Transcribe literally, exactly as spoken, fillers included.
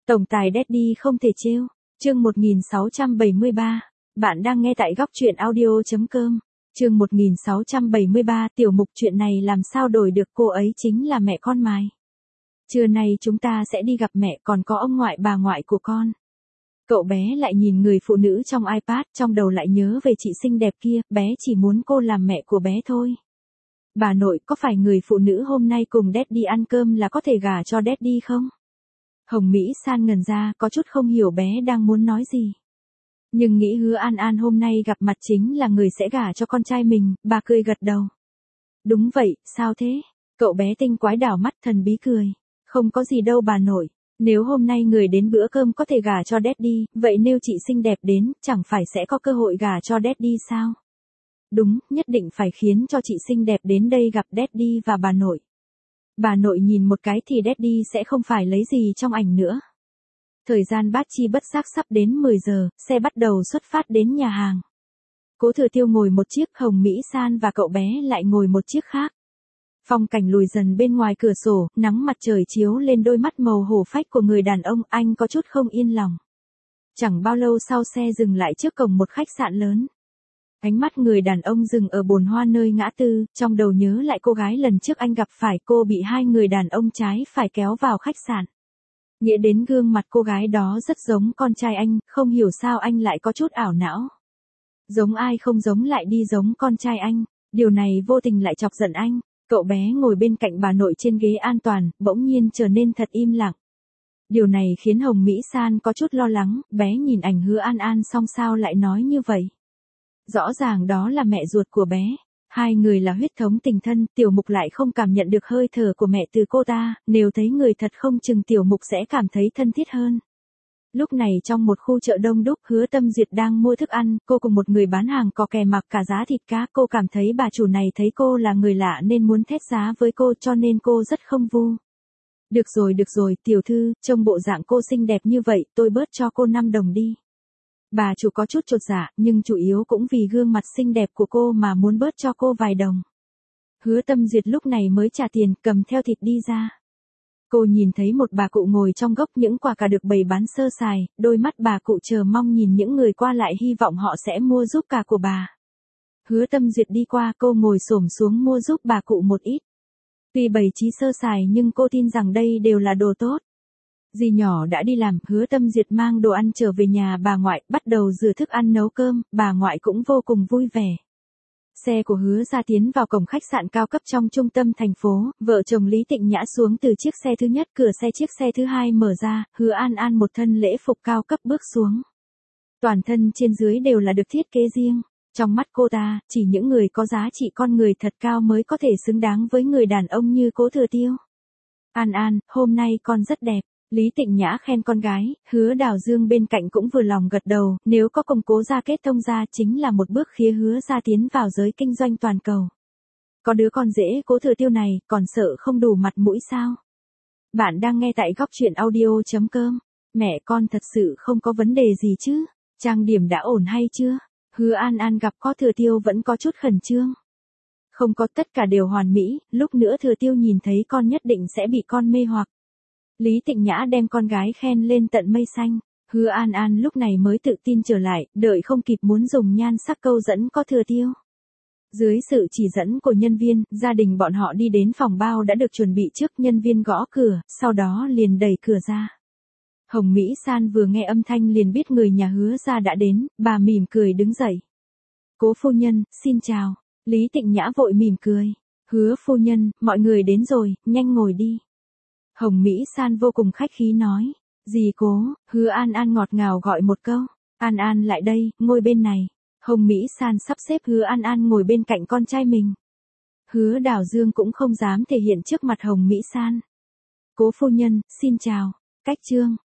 Tổng tài Daddy không thể trêu. Chương một nghìn sáu trăm bảy mươi ba. Bạn đang nghe tại góc truyện audio.com. Chương một nghìn sáu trăm bảy mươi ba, tiểu mục chuyện này làm sao đổi được, cô ấy chính là mẹ con mày. Trưa nay chúng ta sẽ đi gặp mẹ, còn có ông ngoại bà ngoại của con. Cậu bé lại nhìn người phụ nữ trong iPad, trong đầu lại nhớ về chị xinh đẹp kia, bé chỉ muốn cô làm mẹ của bé thôi. Bà nội, có phải người phụ nữ hôm nay cùng Daddy ăn cơm là có thể gả cho Daddy không? Hồng Mỹ San ngẩn ra, có chút không hiểu bé đang muốn nói gì. Nhưng nghĩ Hứa An An hôm nay gặp mặt chính là người sẽ gả cho con trai mình, bà cười gật đầu. Đúng vậy, sao thế? Cậu bé tinh quái đảo mắt thần bí cười. Không có gì đâu bà nội. Nếu hôm nay người đến bữa cơm có thể gả cho Daddy, vậy nếu chị xinh đẹp đến, chẳng phải sẽ có cơ hội gả cho Daddy sao? Đúng, nhất định phải khiến cho chị xinh đẹp đến đây gặp Daddy và bà nội. Bà nội nhìn một cái thì Daddy sẽ không phải lấy gì trong ảnh nữa. Thời gian bát chi bất giác sắp đến mười giờ, xe bắt đầu xuất phát đến nhà hàng. Cố Thừa Tiêu ngồi một chiếc, Hồng Mỹ San và cậu bé lại ngồi một chiếc khác. Phong cảnh lùi dần bên ngoài cửa sổ, nắng mặt trời chiếu lên đôi mắt màu hổ phách của người đàn ông, anh có chút không yên lòng. Chẳng bao lâu sau xe dừng lại trước cổng một khách sạn lớn. Ánh mắt người đàn ông dừng ở bồn hoa nơi ngã tư, trong đầu nhớ lại cô gái lần trước anh gặp phải, cô bị hai người đàn ông trái phải kéo vào khách sạn. Nghĩa đến gương mặt cô gái đó rất giống con trai anh, không hiểu sao anh lại có chút ảo não. Giống ai không giống lại đi giống con trai anh, điều này vô tình lại chọc giận anh. Cậu bé ngồi bên cạnh bà nội trên ghế an toàn, bỗng nhiên trở nên thật im lặng. Điều này khiến Hồng Mỹ San có chút lo lắng, bé nhìn ảnh Hứa An An xong sao lại nói như vậy. Rõ ràng đó là mẹ ruột của bé. Hai người là huyết thống tình thân, tiểu mục lại không cảm nhận được hơi thở của mẹ từ cô ta, nếu thấy người thật không chừng tiểu mục sẽ cảm thấy thân thiết hơn. Lúc này trong một khu chợ đông đúc, Hứa Tâm Duyệt đang mua thức ăn, cô cùng một người bán hàng có kè mặc cả giá thịt cá, cô cảm thấy bà chủ này thấy cô là người lạ nên muốn thét giá với cô, cho nên cô rất không vui. Được rồi được rồi, tiểu thư, trông bộ dạng cô xinh đẹp như vậy, tôi bớt cho cô năm đồng đi. Bà chủ có chút chột dạ, nhưng chủ yếu cũng vì gương mặt xinh đẹp của cô mà muốn bớt cho cô vài đồng. Hứa Tâm Duyệt lúc này mới trả tiền, cầm theo thịt đi ra. Cô nhìn thấy một bà cụ ngồi trong góc những quả cà được bày bán sơ sài, đôi mắt bà cụ chờ mong nhìn những người qua lại hy vọng họ sẽ mua giúp cà của bà. Hứa Tâm Duyệt đi qua, cô ngồi xổm xuống mua giúp bà cụ một ít. Tuy bày trí sơ sài nhưng cô tin rằng đây đều là đồ tốt. Dì nhỏ đã đi làm, Hứa Tâm Duyệt mang đồ ăn trở về nhà bà ngoại, bắt đầu rửa thức ăn nấu cơm, bà ngoại cũng vô cùng vui vẻ. Xe của Hứa Gia tiến vào cổng khách sạn cao cấp trong trung tâm thành phố, vợ chồng Lý Tịnh Nhã xuống từ chiếc xe thứ nhất, cửa xe chiếc xe thứ hai mở ra, Hứa An An một thân lễ phục cao cấp bước xuống. Toàn thân trên dưới đều là được thiết kế riêng. Trong mắt cô ta, chỉ những người có giá trị con người thật cao mới có thể xứng đáng với người đàn ông như Cố Thừa Tiêu. An An, hôm nay con rất đẹp. Lý Tịnh Nhã khen con gái, Hứa Đào Dương bên cạnh cũng vừa lòng gật đầu, nếu có cùng Cố gia kết thông ra chính là một bước khía Hứa gia tiến vào giới kinh doanh toàn cầu. Có đứa con dễ Cố Thừa Tiêu này, còn sợ không đủ mặt mũi sao? Bạn đang nghe tại góc truyện audio.com. Mẹ con thật sự không có vấn đề gì chứ? Trang điểm đã ổn hay chưa? Hứa An An gặp Cố Thừa Tiêu vẫn có chút khẩn trương. Không có, tất cả đều hoàn mỹ, lúc nữa Thừa Tiêu nhìn thấy con nhất định sẽ bị con mê hoặc. Lý Tịnh Nhã đem con gái khen lên tận mây xanh. Hứa An An lúc này mới tự tin trở lại, đợi không kịp muốn dùng nhan sắc câu dẫn Cố Thừa Tiêu. Dưới sự chỉ dẫn của nhân viên, gia đình bọn họ đi đến phòng bao đã được chuẩn bị trước, nhân viên gõ cửa, sau đó liền đẩy cửa ra. Hồng Mỹ San vừa nghe âm thanh liền biết người nhà Hứa gia đã đến, bà mỉm cười đứng dậy. Cố phu nhân, xin chào. Lý Tịnh Nhã vội mỉm cười. Hứa phu nhân, mọi người đến rồi, nhanh ngồi đi. Hồng Mỹ San vô cùng khách khí nói. Dì Cố, Hứa An An ngọt ngào gọi một câu. An An lại đây, ngồi bên này. Hồng Mỹ San sắp xếp Hứa An An ngồi bên cạnh con trai mình. Hứa Đào Dương cũng không dám thể hiện trước mặt Hồng Mỹ San. Cố phu nhân, xin chào. Cách trương.